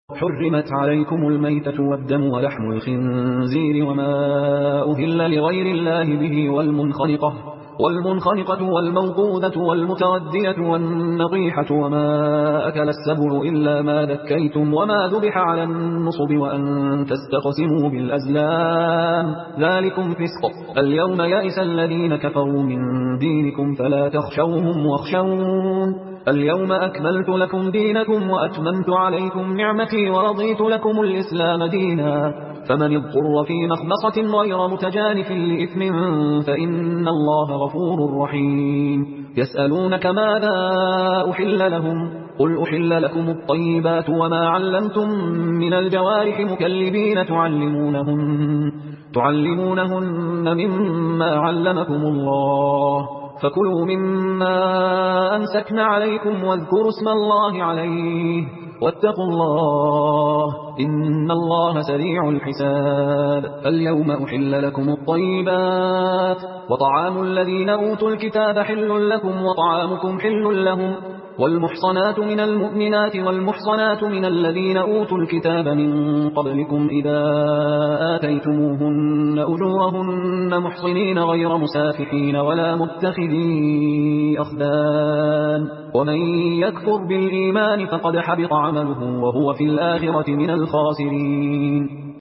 حرمت عليكم الميتة والدم ولحم الخنزير وما أهل لغير الله به والمنخنقة والموقوذة والمتردية والنطيحة وما أكل السبع إلا ما ذكيتم وما ذبح على النصب وأن تستقسموا بالأزلام ذلكم فسق. اليوم يئس الذين كفروا من دينكم فلا تخشوهم واخشون اليوم أكملت لكم دينكم وأتممت عليكم نعمتي ورضيت لكم الإسلام دينا فمن اضطر في مخمصة غير متجانف لإثم فإن الله غفور رحيم. يسألونك ماذا أحل لهم قل أحل لكم الطيبات وما علمتم من الجوارح مكلبين تعلمونهن مما علمكم الله فكلوا مما أمسكن عليكم واذكروا اسم الله عليه واتقوا الله إن الله سريع الحساب. اليوم أحل لكم الطيبات وطعام الذين أوتوا الكتاب حل لكم وطعامكم حل لهم والمحصنات من المؤمنات والمحصنات من الذين أوتوا الكتاب من قبلكم إذا آتيتموهن أجورهن محصنين غير مسافحين ولا متخذي أخدان ومن يكفر بالإيمان فقد حبط عمله وهو في الآخرة من الخاسرين.